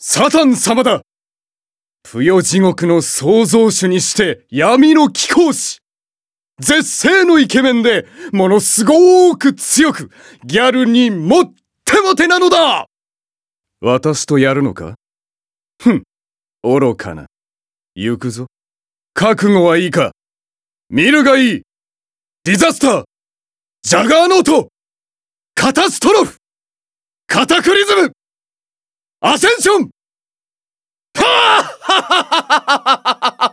サタン様だ。ぷよ地獄の創造主にして闇の貴公子。絶世のイケメンでものすごく強くギャルにもってもてなのだ。私とやるのか？ふん、愚かな。行くぞ。覚悟はいいか？見るがいい。ディザスター、ジャガーノート、カタストロフ、カタクリズム、アセンション。はあ